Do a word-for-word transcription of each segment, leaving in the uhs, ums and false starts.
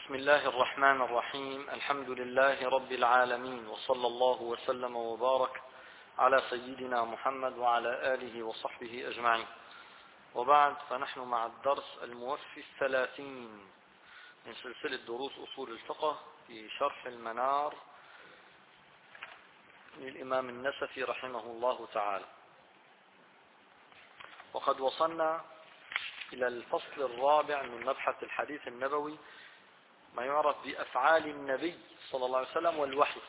بسم الله الرحمن الرحيم. الحمد لله رب العالمين، وصلى الله وسلم وبارك على سيدنا محمد وعلى آله وصحبه أجمعين. وبعد، فنحن مع الدرس الموفي الثلاثين من سلسلة دروس أصول الفقه في شرح المنار للإمام النسفي رحمه الله تعالى. وقد وصلنا إلى الفصل الرابع من مبحث الحديث النبوي، ما يعرف بأفعال النبي صلى الله عليه وسلم والوحي.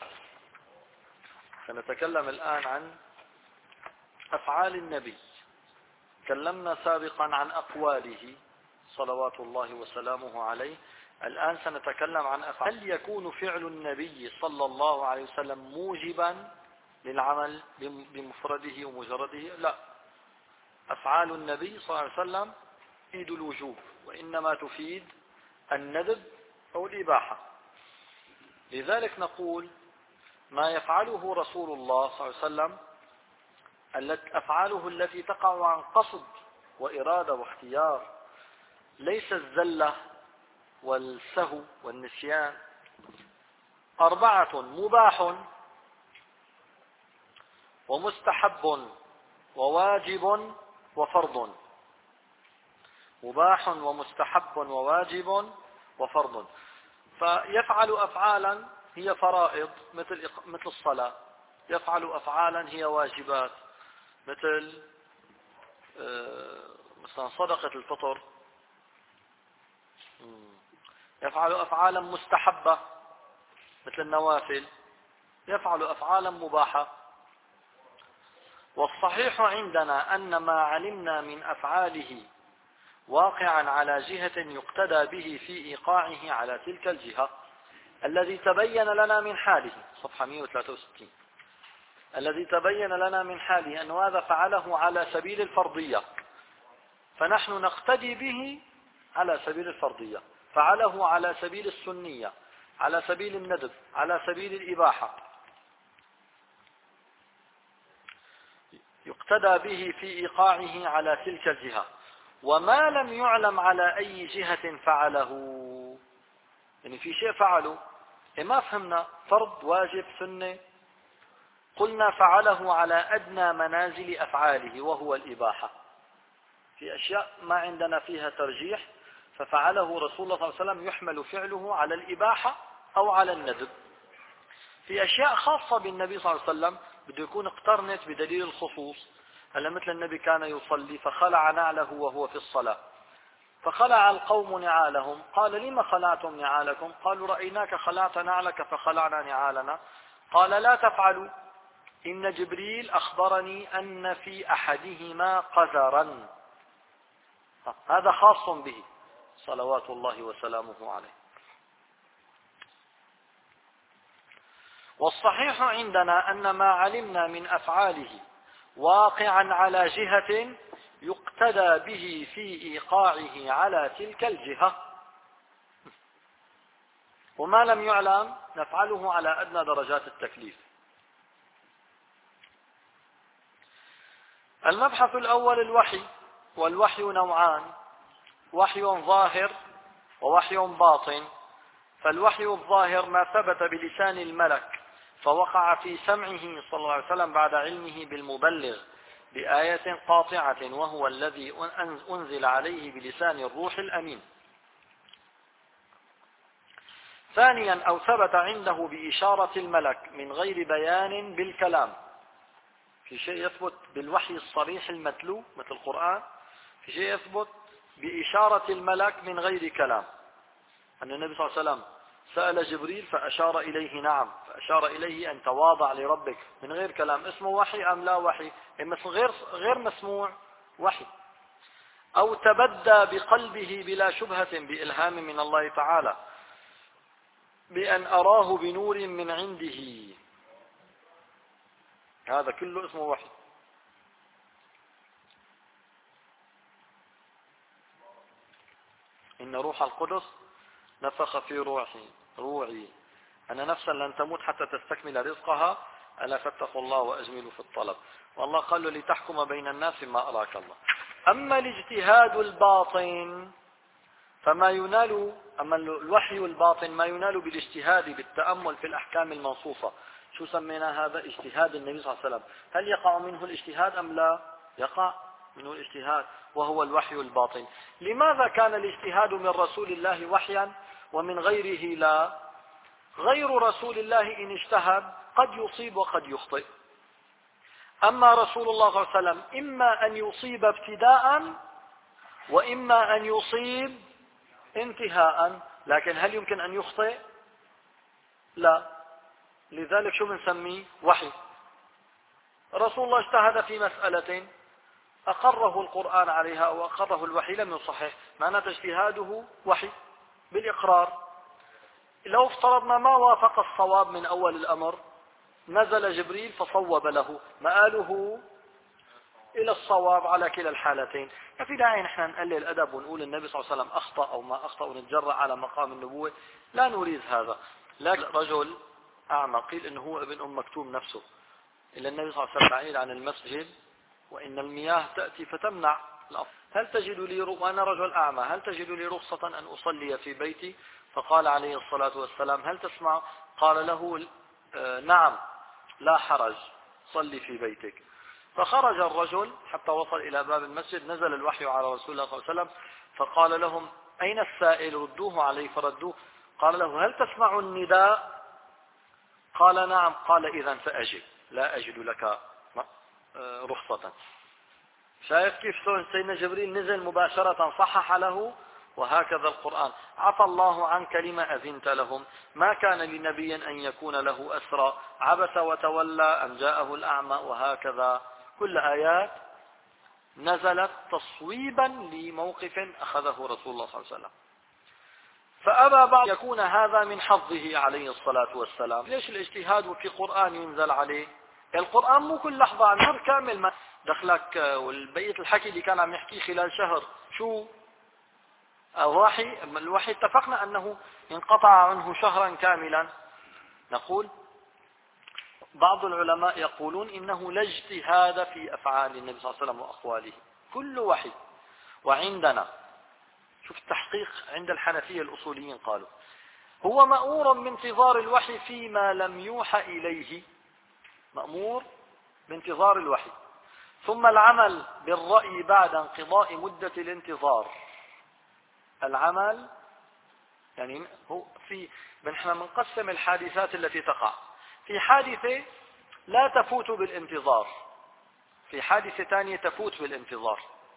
سنتكلم الآن عن أفعال النبي. تكلمنا سابقا عن أقواله صلوات الله وسلامه عليه. الآن سنتكلم عن أفعال. هل يكون فعل النبي صلى الله عليه وسلم موجبا للعمل بمفرده ومجرده؟ لا، أفعال النبي صلى الله عليه وسلم تفيد الوجوب، وإنما تفيد الندب أو الإباحة. لذلك نقول ما يفعله رسول الله صلى الله عليه وسلم، أفعاله التي تقع عن قصد وإرادة واختيار، ليس الزلة والسهو والنسيان. أربعة: مباح ومستحب وواجب وفرض. مباح ومستحب وواجب وفرض. فيفعل أفعالا هي فرائض مثل مثل الصلاة، يفعل أفعالا هي واجبات مثل مثلا صدقة الفطر، يفعل أفعالا مستحبة مثل النوافل، يفعل أفعالا مباحة. والصحيح عندنا أن ما علمنا من أفعاله واقعا على جهة يقتدى به في إيقاعه على تلك الجهة، الذي تبين لنا من حاله، صفحة مئة وثلاثة وستين، الذي تبين لنا من حاله أن هذا فعله على سبيل الفرضية، فنحن نقتدي به على سبيل الفرضية. فعله على سبيل السنية، على سبيل الندب، على سبيل الإباحة، يقتدى به في إيقاعه على تلك الجهة. وما لم يعلم على أي جهة فعله، يعني في شيء فعله ما فهمنا فرض واجب سنة، قلنا فعله على أدنى منازل أفعاله وهو الإباحة. في أشياء ما عندنا فيها ترجيح، ففعله رسول الله صلى الله عليه وسلم يحمل فعله على الإباحة أو على الندب. في أشياء خاصة بالنبي صلى الله عليه وسلم بده يكون اقترنت بدليل الخصوص. هلا مثل النبي كان يصلي فخلع نعله وهو في الصلاة، فخلع القوم نعالهم، قال: لما خلعتم نعالكم؟ قالوا: رأيناك خلعت نعلك فخلعنا نعالنا. قال: لا تفعلوا، إن جبريل أخبرني أن في أحدهما قذرا. هذا خاص به صلوات الله وسلامه عليه. والصحيح عندنا أن ما علمنا من أفعاله واقعا على جهة يقتدى به في إيقاعه على تلك الجهة، وما لم يعلم نفعله على أدنى درجات التكليف. المبحث الأول الوحي. والوحي نوعان: وحي ظاهر ووحي باطن. فالوحي الظاهر ما ثبت بلسان الملك فوقع في سمعه صلى الله عليه وسلم بعد علمه بالمبلغ بآية قاطعة، وهو الذي أنزل عليه بلسان الروح الأمين. ثانيا: أو ثبت عنده بإشارة الملك من غير بيان بالكلام. في شيء يثبت بالوحي الصريح المتلو مثل القرآن، في شيء يثبت بإشارة الملك من غير كلام. أن النبي صلى الله عليه وسلم سأل جبريل فأشار إليه نعم، فأشار إليه أن تواضع لربك من غير كلام. اسمه وحي أم لا وحي؟ غير غير مسموع وحي. أو تبدى بقلبه بلا شبهة بإلهام من الله تعالى بأن أراه بنور من عنده، هذا كله اسمه وحي. إن روح القدس نفخ في روحي روعي أن نفسا لن تموت حتى تستكمل رزقها، ألا فاتقوا الله وأجملوا في الطلب. والله قال له: لتحكم بين الناس ما أراك الله. أما الاجتهاد الباطن فما ينال، أما الوحي الباطن ما ينال بالاجتهاد بالتأمل في الأحكام المنصوصة. شو سمينا هذا؟ اجتهاد النبي صلى الله عليه وسلم. هل يقع منه الاجتهاد أم لا؟ يقع منه الاجتهاد، وهو الوحي الباطن. لماذا كان الاجتهاد من رسول الله وحيا ومن غيره لا؟ غير رسول الله إن اجتهد قد يصيب وقد يخطئ، أما رسول الله صلى الله عليه وسلم إما أن يصيب ابتداء وإما أن يصيب انتهاء، لكن هل يمكن أن يخطئ؟ لا. لذلك شو بنسميه؟ وحي. رسول الله اجتهد في مسألة أقره القرآن عليها أو أقره الوحي لم يصحح، معنى اجتهاده وحي بالإقرار. لو افترضنا ما وافق الصواب من أول الأمر، نزل جبريل فصوب له، مآله إلى الصواب على كلا الحالتين. ففي داعي نحن نقلل الأدب ونقول النبي صلى الله عليه وسلم أخطأ أو ما أخطأ ونتجرأ على مقام النبوة، لا نريد هذا. لكن رجل أعمى قيل إنه هو ابن أم مكتوم نفسه، إلا النبي صلى الله عليه وسلم بعيد عن المسجد وإن المياه تأتي فتمنع الأرض. هل تجد لي، وأنا رجل أعمى، هل تجد لي رخصة أن أصلي في بيتي؟ فقال عليه الصلاة والسلام هل تسمع؟ قال له نعم لا حرج، صلي في بيتك. فخرج الرجل حتى وصل إلى باب المسجد، نزل الوحي على رسول الله صلى الله عليه وسلم فقال لهم أين السائل؟ ردوه عليه فردوه. قال له هل تسمع النداء؟ قال نعم. قال إذن فأجب، لا أجد لك رخصة. شايف كيف سيدنا جبريل نزل مباشرة صحح له؟ وهكذا القرآن. عفى الله عنك لما أذنت لهم، ما كان لنبي أن يكون له أسرى، عبس وتولى أن جاءه الأعمى، وهكذا كل آيات نزلت تصويبا لموقف أخذه رسول الله صلى الله عليه وسلم. فأبى بعض يكون هذا من حظه عليه الصلاة والسلام. ليش الاجتهاد وفي قرآن ينزل عليه؟ القرآن مو كل لحظة عن شهر كامل ما دخلك، والبقية الحكي اللي كان عم يحكيه خلال شهر شو؟ الوحي الوحي اتفقنا أنه انقطع عنه شهرا كاملا. نقول بعض العلماء يقولون إنه لا اجتهاد في أفعال النبي صلى الله عليه وسلم وأقواله، كل وحي. وعندنا شوف التحقيق عند الحنفية الأصوليين قالوا هو مأمور بانتظار الوحي فيما لم يوحى إليه، مأمور بانتظار الوحي، ثم العمل بالرأي بعد انقضاء مدة الانتظار. العمل يعني هو في نحن بنقسم الحادثات التي تقع، في حادثة لا تفوت بالانتظار، في حادثة ثانية تفوت بالانتظار.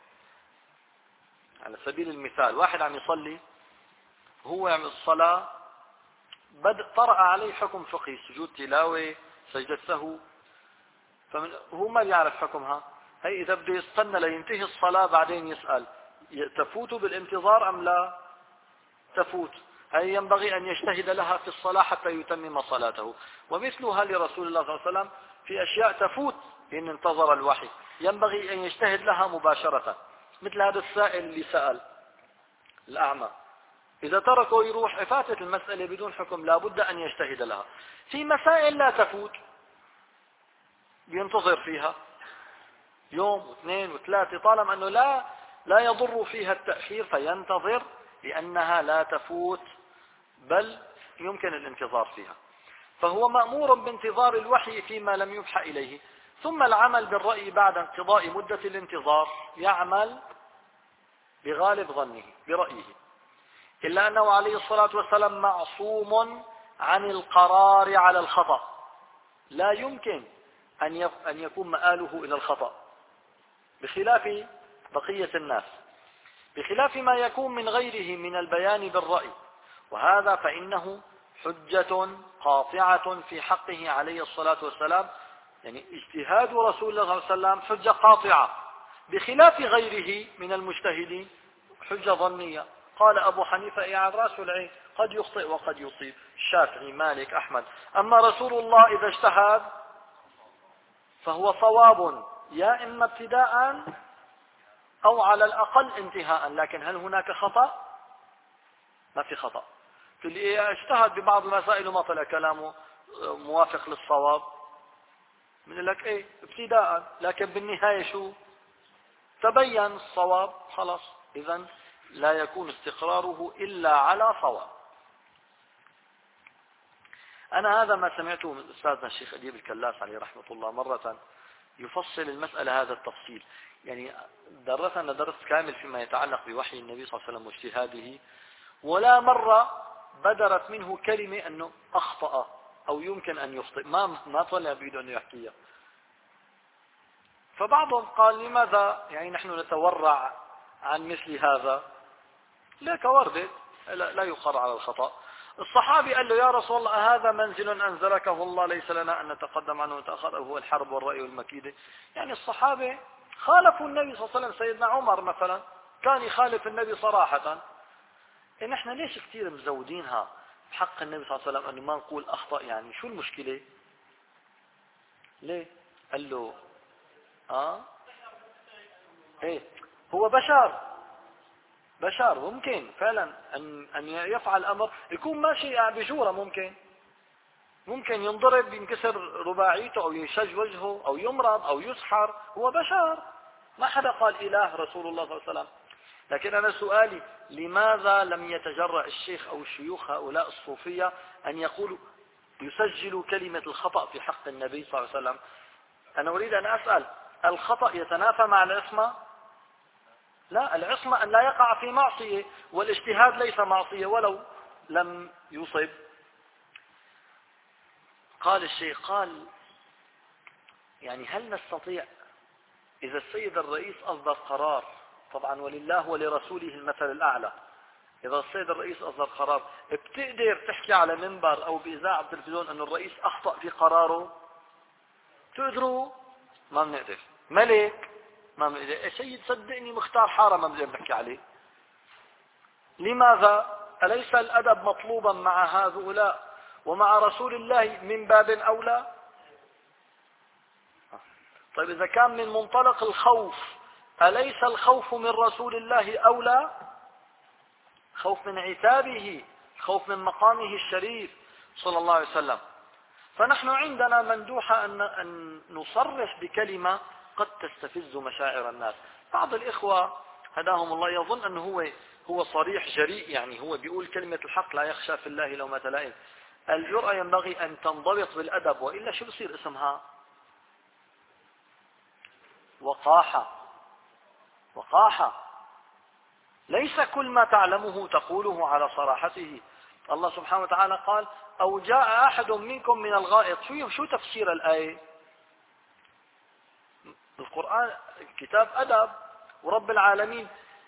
على سبيل المثال واحد عم يصلي، هو يعمل الصلاة بدأ طرأ عليه حكم فقهي، سجود تلاوة، سجدة سهو، فهو ما يعرف حكمها. هي إذا بده يستنى لينتهي الصلاة بعدين يسأل تفوت بالانتظار أم لا؟ تفوت. هي ينبغي أن يجتهد لها في الصلاة حتى يتمم صلاته. ومثلها لرسول الله صلى الله عليه وسلم في أشياء تفوت إن انتظر الوحي، ينبغي أن يجتهد لها مباشرة. مثل هذا السائل اللي سأل الأعمى، إذا تركه يروح فاتت المسألة بدون حكم، لا بد أن يجتهد لها. في مسائل لا تفوت بينتظر فيها يوم واثنين وثلاثة، طالما أنه لا لا يضر فيها التأخير فينتظر، لأنها لا تفوت بل يمكن الانتظار فيها. فهو مأمور بانتظار الوحي فيما لم يوحى إليه، ثم العمل بالرأي بعد انقضاء مدة الانتظار، يعمل بغالب ظنه برأيه، إلا أنه عليه الصلاة والسلام معصوم عن القرار على الخطأ، لا يمكن أن يكون مآله إلى الخطأ، بخلاف بقية الناس، بخلاف ما يكون من غيره من البيان بالرأي. وهذا فإنه حجة قاطعة في حقه عليه الصلاة والسلام، يعني اجتهاد رسول الله صلى الله عليه وسلم حجة قاطعة، بخلاف غيره من المجتهدين حجة ظنية. قال أبو حنيفة إيه على الرأس والعين، قد يخطئ وقد يصيب، الشافعي مالك أحمد. أما رسول الله إذا اجتهد فهو صواب يا إما ابتداء أو على الأقل انتهاء، لكن هل هناك خطأ؟ ما في خطأ. في اللي اجتهد ببعض المسائل وما طلع كلامه موافق للصواب من لك ايه ابتداء، لكن بالنهاية شو تبين الصواب، خلاص. إذن لا يكون استقراره إلا على صواب. أنا هذا ما سمعته من أستاذنا الشيخ أديب الكلاس عليه رحمة الله مرة يفصل المسألة هذا التفصيل. يعني درسنا درس كامل فيما يتعلق بوحي النبي صلى الله عليه وسلم واجتهاده، ولا مرة بدرت منه كلمة أنه أخطأ أو يمكن أن يخطئ، ما ما طلع بيده أنه يحكيها. فبعضهم قال لماذا يعني نحن نتورع عن مثل هذا؟ لك وردت لا يقر على الخطأ. الصحابي قال له يا رسول الله هذا منزل أنزلكه الله ليس لنا أن نتقدم عنه ونتأخر، هو الحرب والرأي والمكيدة. يعني الصحابة خالفوا النبي صلى الله عليه وسلم. سيدنا عمر مثلا كان يخالف النبي صراحة. نحن ليش كثير مزودينها بحق النبي صلى الله عليه وسلم أنه ما نقول أخطأ؟ يعني شو المشكلة؟ ليه؟ قال له آه إيه هو بشر بشر ممكن فعلا أن أن يفعل أمر يكون ماشي بجورة، ممكن ممكن ينضرب ينكسر رباعيته أو يشج وجهه أو يمرض أو يسحر، هو بشر. ما حدا قال إله رسول الله صلى الله عليه وسلم. لكن أنا سؤالي لماذا لم يتجرأ الشيخ أو الشيوخ هؤلاء الصوفية أن يقولوا يسجلوا كلمة الخطأ في حق النبي صلى الله عليه وسلم؟ أنا أريد أن أسأل، الخطأ يتنافى مع العصمة؟ لا، العصمة أن لا يقع في معصية، والاجتهاد ليس معصية ولو لم يصب. قال الشيخ قال يعني هل نستطيع إذا السيد الرئيس أصدر قرار، طبعا ولله ولرسوله المثل الأعلى، إذا السيد الرئيس أصدر قرار بتقدر تحكي على منبر أو بإذاعة التلفزيون أن الرئيس أخطأ في قراره؟ تقدروا؟ ما بنقدر. ملك ما بنقدر. سيد صدقني مختار حارة ما بنقدر نحكي عليه. لماذا؟ أليس الأدب مطلوبا مع هؤلاء ومع رسول الله من باب أولى؟ طيب إذا كان من منطلق الخوف، أليس الخوف من رسول الله أولى؟ خوف من عتابه، خوف من مقامه الشريف صلى الله عليه وسلم. فنحن عندنا مندوحة أن نصرح بكلمة قد تستفز مشاعر الناس. بعض الإخوة هداهم الله يظن أنه هو هو صريح جريء، يعني هو بيقول كلمة الحق لا يخشى في الله لومة لائم. الجرأة ينبغي أن تنضبط بالأدب، وإلا شو بصير اسمها؟ وقاحة. وقاحة. ليس كل ما تعلمه تقوله على صراحته. الله سبحانه وتعالى قال أو جاء أحد منكم من الغائط. شو شو تفسير الآية؟ القرآن كتاب أدب، ورب العالمين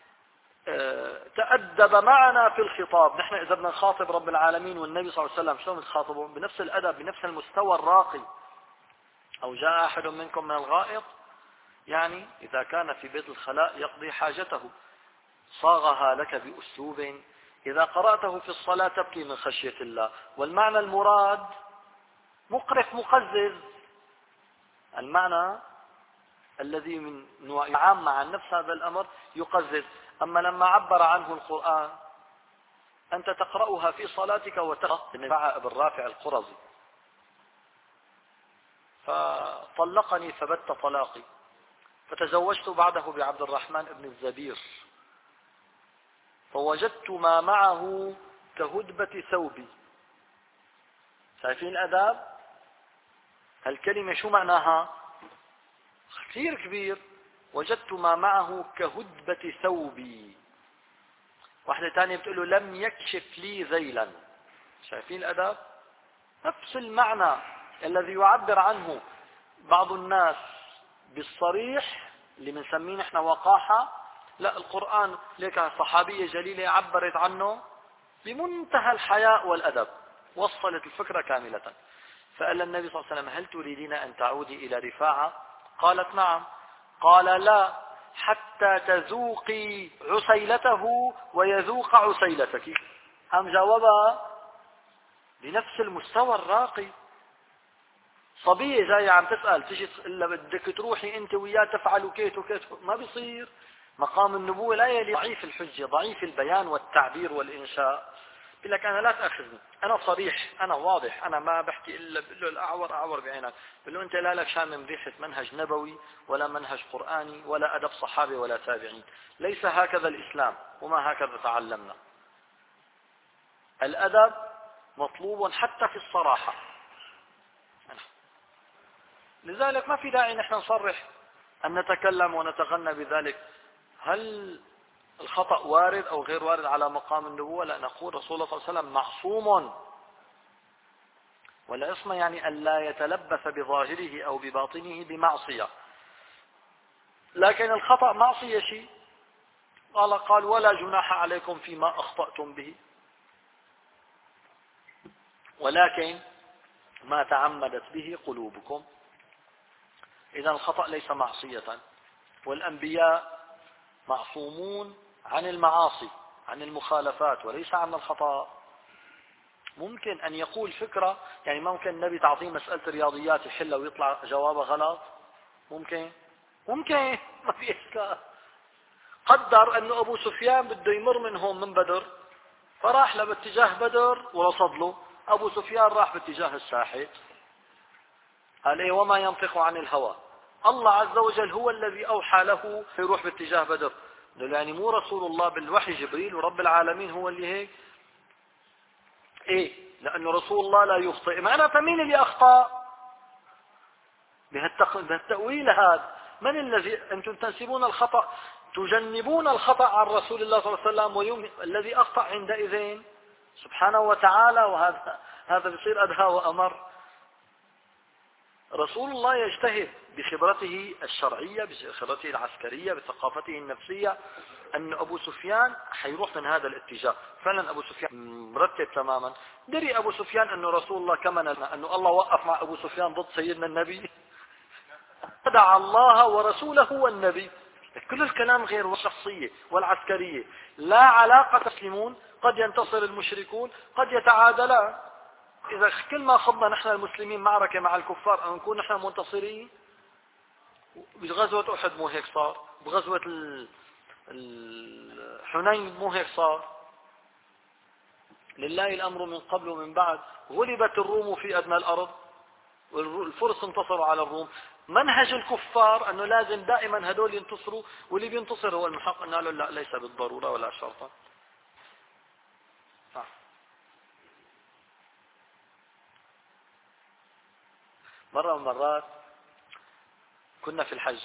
تأدب معنا في الخطاب. نحن إذا بدنا نخاطب رب العالمين والنبي صلى الله عليه وسلم شلون نخاطبه؟ بنفس الأدب، بنفس المستوى الراقي. أو جاء أحد منكم من الغائط، يعني إذا كان في بيت الخلاء يقضي حاجته صاغها لك بأسلوب إذا قرأته في الصلاة تبكي من خشية الله. والمعنى المراد مقرف مقزز، المعنى الذي من نوع عام عن نفس هذا الأمر يقزز. أما لما عبر عنه القرآن أنت تقرأها في صلاتك وتقرأ ابن رافع القرظي فطلقني فبت طلاقي فتزوجت بعده بعبد الرحمن بن الزبير فوجدت ما معه كهدبة ثوبي. شايفين الأداب؟ هالكلمة شو معناها؟ كثير كبير. وجدت ما معه كهدبة ثوبي. واحدة ثانية بتقول له لم يكشف لي ذيلا. شايفين الأداب؟ نفس المعنى الذي يعبر عنه بعض الناس بالصريح اللي بنسميه نحن وقاحة، لا القرآن لك صحابية جليلة عبرت عنه بمنتهى الحياء والأدب، وصلت الفكرة كاملة. فقال النبي صلى الله عليه وسلم هل تريدين أن تعودي إلى رفاعة؟ قالت نعم. قال لا حتى تذوقي عسيلته ويذوق عسيلتك. هم جاوبها بنفس المستوى الراقي. صبية جاية عم تسأل تجي تقول لها بدك تروحي انت وياه تفعلوا كيت وكيت، ما بيصير. مقام النبوة لا يلي ضعيف الحجة، ضعيف البيان والتعبير والإنشاء. بقول لك أنا لا تأخذني، أنا صريح، أنا واضح، أنا ما بحكي إلا بقول له الأعور أعور بعينك، بقول له أنت لا لك شامم ريحة منهج نبوي ولا منهج قرآني ولا أدب صحابة ولا تابعين. ليس هكذا الإسلام وما هكذا تعلمنا. الأدب مطلوب حتى في الصراحة. لذلك ما في داعي نحن نصرح أن نتكلم ونتغنى بذلك. هل الخطأ وارد أو غير وارد على مقام النبوة؟ لا، نقول رسول الله صلى الله عليه وسلم معصوم، والعصمة يعني أن لا يتلبس بظاهره أو بباطنه بمعصية. لكن الخطأ معصية شيء، قال قال ولا جناح عليكم فيما أخطأتم به، ولكن ما تعمدت به قلوبكم. إذا الخطأ ليس معصية، والأنبياء معصومون عن المعاصي، عن المخالفات، وليس عن الخطأ. ممكن أن يقول فكرة، يعني ممكن النبي تعطيه مسألة رياضيات يحلها ويطلع جوابه غلط، ممكن ممكن ما في إشكال. قدر أنه أبو سفيان بده يمر من هون من بدر، فراح له باتجاه بدر ورصد له. أبو سفيان راح باتجاه الساحل، قال إيه وما ينطق عن الهوى، الله عز وجل هو الذي أوحى له يروح باتجاه بدر. يعني مو رسول الله بالوحي جبريل ورب العالمين هو اللي هيك؟ ايه، لأنه رسول الله لا يخطئ. معناته مين اللي أخطأ بهالتأويل هذا؟ من الذي أنتم تنسبون الخطأ، تجنبون الخطأ عن رسول الله صلى الله عليه وسلم، ويوم الذي أخطأ عندئذ سبحانه وتعالى. وهذا هذا بيصير أدهى وأمر. رسول الله يجتهد بخبرته الشرعية، بخبرته العسكرية، بثقافته النفسية، أن أبو سفيان حيروح من هذا الاتجاه. فعلا أبو سفيان مرتب تماما. دري أبو سفيان أنه رسول الله كما أنه الله وقف مع أبو سفيان ضد سيدنا النبي، دعا الله ورسوله والنبي. كل الكلام غير والشخصية والعسكرية لا علاقة. تسلمون، قد ينتصر المشركون، قد يتعادلان. إذا كل ما خضنا نحن المسلمين معركة مع الكفار أن نكون نحن منتصرين. بغزوة أحد مو هيك صار، بغزوة الحنين مو هيك صار. لله الأمر من قبل ومن بعد. غلبت الروم في أدنى الأرض والفرس انتصروا على الروم. منهج الكفار أنه لازم دائما هدول ينتصروا، واللي بينتصر هو المحق. أنه له لا، ليس بالضرورة ولا شرطا. مرة من مرات كنا في الحج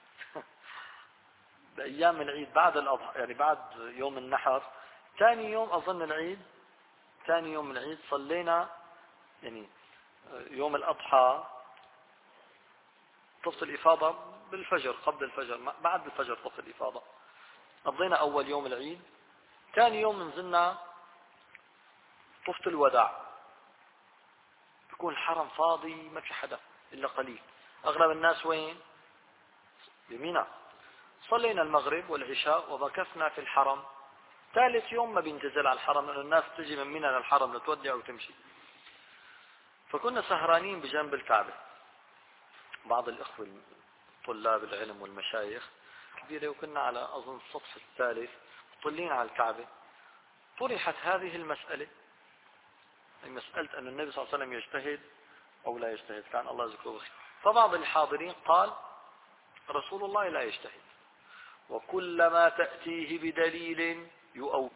بأيام العيد بعد الأضحى، يعني بعد يوم النحر، ثاني يوم أظن العيد، ثاني يوم العيد صلينا، يعني يوم الأضحى طفت الإفاضة بالفجر، قبل الفجر، بعد الفجر طفت الإفاضة. قضينا أول يوم العيد. ثاني يوم نزلنا طفت الوداع. بيكون الحرم فاضي، ما في حدا إلا قليل. أغلب الناس وين؟ بمنى. صلينا المغرب والعشاء ومكثنا في الحرم. ثالث يوم ما بينتزل على الحرم، لأن الناس تجي من منى للحرم لتودع وتمشي. فكنا سهرانين بجنب الكعبة، بعض الإخوة طلاب العلم والمشايخ كبيرة، وكنا على أظن السطح الثالث طلين على الكعبة. طرحت هذه المسألة، مسألة أن النبي صلى الله عليه وسلم يجتهد أو لا يجتهد، كان الله يذكره بخير. فبعض الحاضرين قال رسول الله لا يجتهد، وكلما تأتيه بدليل يؤول.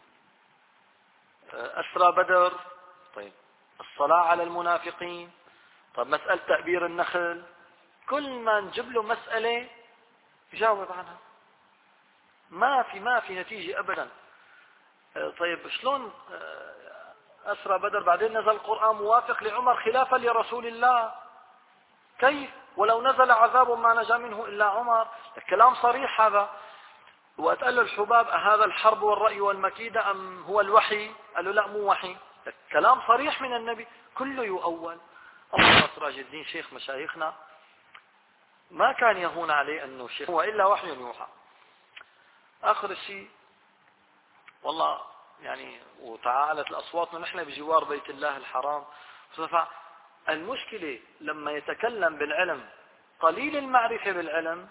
أسرى بدر، طيب الصلاة على المنافقين، طيب مسألة تأبير النخل، كل ما نجيب له مسألة يجاوب عنها. ما في ما في نتيجة أبدا. طيب شلون أسرى بدر بعدين نزل القرآن موافق لعمر خلافا لرسول الله؟ كيف؟ ولو نزل عذاب ما نجا منه إلا عمر. الكلام صريح هذا. وقال له الحباب هذا الحرب والرأي والمكيدة أم هو الوحي؟ قال له لا مو وحي. الكلام صريح من النبي، كله يؤول. الله سراج الدين شيخ مشايخنا ما كان يهون عليه أنه شيخ، هو إلا وحي يوحى. آخر الشيء والله يعني وتعالت الأصوات ونحن بجوار بيت الله الحرام. المشكلة لما يتكلم بالعلم قليل المعرفة بالعلم،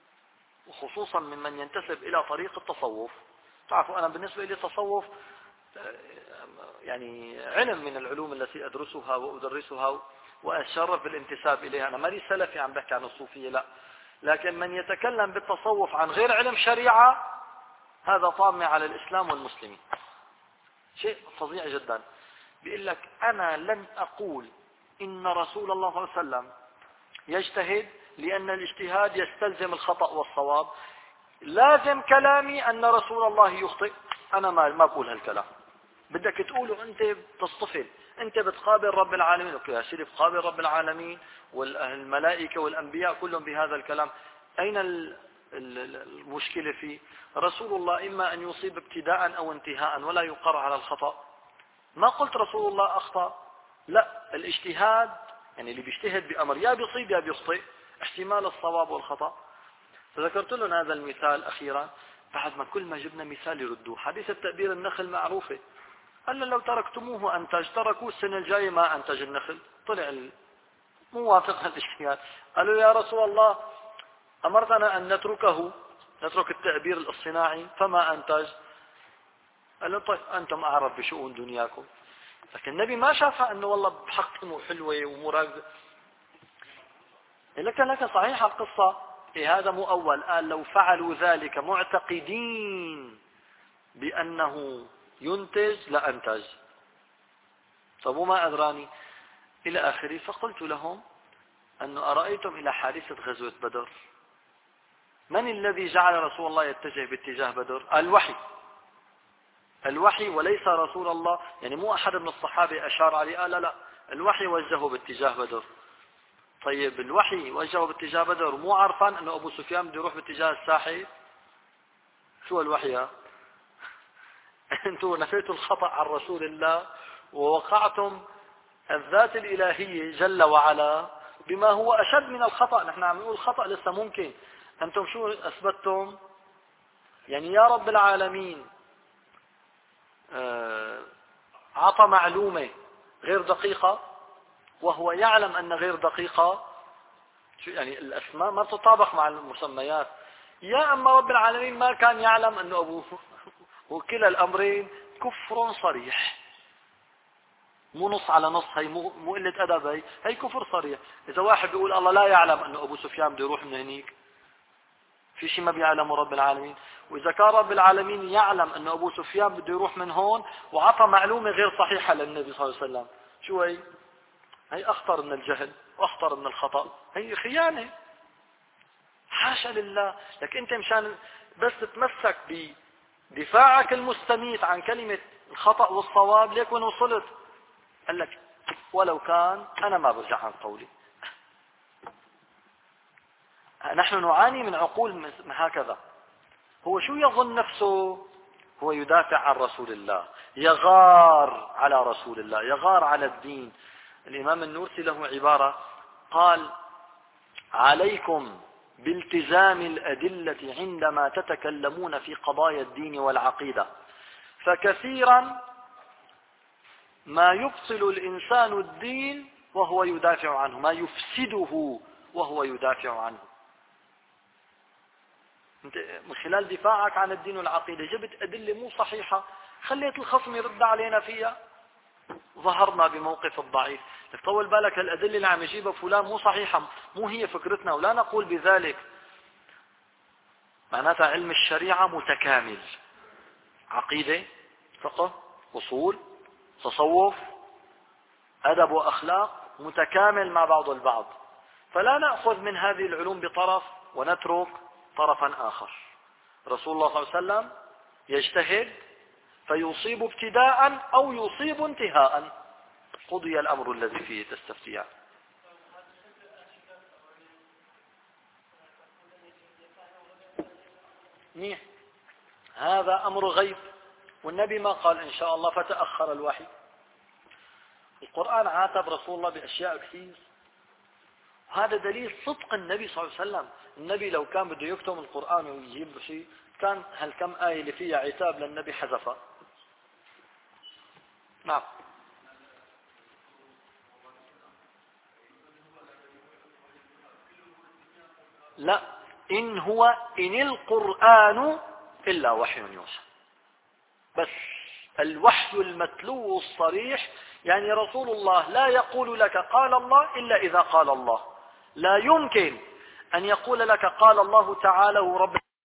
وخصوصا ممن ينتسب إلى طريق التصوف. تعرفوا أنا بالنسبة لي التصوف يعني علم من العلوم التي أدرسها وأدرسها وأتشرف بالانتساب إليها. أنا مالي سلفي عم بحكي عن الصوفية، لا، لكن من يتكلم بالتصوف عن غير علم شريعة هذا طامع على الإسلام والمسلمين. شيء فظيع جدا. بيقول لك أنا لن أقول إن رسول الله صلى الله عليه وسلم يجتهد لأن الاجتهاد يستلزم الخطأ والصواب، لازم كلامي أن رسول الله يخطئ. أنا ما ما بقول هالكلام. بدك تقوله أنت بتصطفل، أنت بتقابل رب العالمين. أوكي يا سيدي، بتقابل رب العالمين والملائكة والأنبياء كلهم بهذا الكلام. أين المشكلة فيه؟ رسول الله إما أن يصيب ابتداء أو انتهاء ولا يقر على الخطأ. ما قلت رسول الله أخطأ، لا، الاجتهاد يعني اللي بيجتهد بأمر يا بيصيب يا بيخطئ، احتمال الصواب والخطأ. فذكرت لهم هذا المثال أخيرا بعد ما كل ما جبنا مثال يردوه. حديث التأبير النخل معروفة، قال لو تركتموه أنتج، تركوه السنة الجاية ما أنتج النخل، طلع موافق الاجتهاد. قالوا يا رسول الله أمرتنا أن نتركه، نترك التأبير الصناعي فما أنتج. قال له طيب أنتم أعرف بشؤون دنياكم. لكن النبي ما شافها أنه والله بحق حلوة ومراقبة. لكن لكن صحيح القصة إيه، هذا مو أول. قال لو فعلوا ذلك معتقدين بأنه ينتج لأنتج. طب وما أدراني إلى آخره. فقلت لهم أنه أرأيتم إلى حادثة غزوة بدر، من الذي جعل رسول الله يتجه باتجاه بدر؟ الوحي. الوحي وليس رسول الله، يعني مو أحد من الصحابة أشار عليه، قال لا لا، الوحي وجهه باتجاه بدر. طيب الوحي وجهه باتجاه بدر مو عارفان أنه أبو سفيان بده يروح باتجاه الساحل؟ شو الوحي؟ أنتم نفيتوا الخطأ عن رسول الله ووقعتم الذات الإلهية جل وعلا بما هو أشد من الخطأ. نحن عم نقول الخطأ لسه ممكن، أنتم شو أثبتتم؟ يعني يا رب العالمين عطى معلومة غير دقيقة وهو يعلم أن غير دقيقة، يعني الأسماء ما تتطابق مع المسميات. يا أما رب العالمين ما كان يعلم أنه أبوه. وكلا الأمرين كفر صريح، مو نص على نص، هي مو مو قلة أدب، هي هي كفر صريح. إذا واحد بيقول الله لا يعلم أنه أبو سفيان بده يروح من هنيك، في شيء ما بيعلمه رب العالمين. وإذا كان رب العالمين يعلم أنه أبو سفيان بده يروح من هون وعطى معلومة غير صحيحة للنبي صلى الله عليه وسلم، شو هي؟ هي أخطر من الجهل وأخطر من الخطأ، هي خيانة. حاشا لله. لك أنت مشان بس تتمسك بدفاعك المستميت عن كلمة الخطأ والصواب، ليك وين وصلت. قال لك ولو كان أنا ما برجع عن قولي. نحن نعاني من عقول هكذا. هو شو يظن نفسه؟ هو يدافع عن رسول الله، يغار على رسول الله، يغار على الدين. الإمام النورسي له عبارة قال: عليكم بالتزام الأدلة عندما تتكلمون في قضايا الدين والعقيدة، فكثيرا ما يبطل الإنسان الدين وهو يدافع عنه، ما يفسده وهو يدافع عنه. انت من خلال دفاعك عن الدين والعقيدة جبت أدلة مو صحيحة، خليت الخصم يرد علينا فيها، ظهرنا بموقف الضعيف. طول بالك الأدلة اللي عم يجيبها فلان مو صحيحة، مو هي فكرتنا، ولا نقول بذلك. معناتها علم الشريعة متكامل، عقيدة، فقه، أصول، تصوف، أدب وأخلاق، متكامل مع بعض البعض. فلا نأخذ من هذه العلوم بطرف ونترك طرفا آخر. رسول الله صلى الله عليه وسلم يجتهد فيصيب ابتداء أو يصيب انتهاء، قضي الأمر الذي فيه تستفتيان. منيح، هذا أمر غيب، والنبي ما قال إن شاء الله فتأخر الوحي. القرآن عاتب رسول الله بأشياء كثير، هذا دليل صدق النبي صلى الله عليه وسلم. النبي لو كان بده يكتم القرآن ويجيب شيء كان هالكم آية اللي فيها عتاب للنبي حذفها. نعم. لا، إن هو إن القرآن إلا وحي يوحى، بس الوحي المتلو الصريح، يعني رسول الله لا يقول لك قال الله إلا إذا قال الله. لا يمكن أن يقول لك قال الله تعالى ورب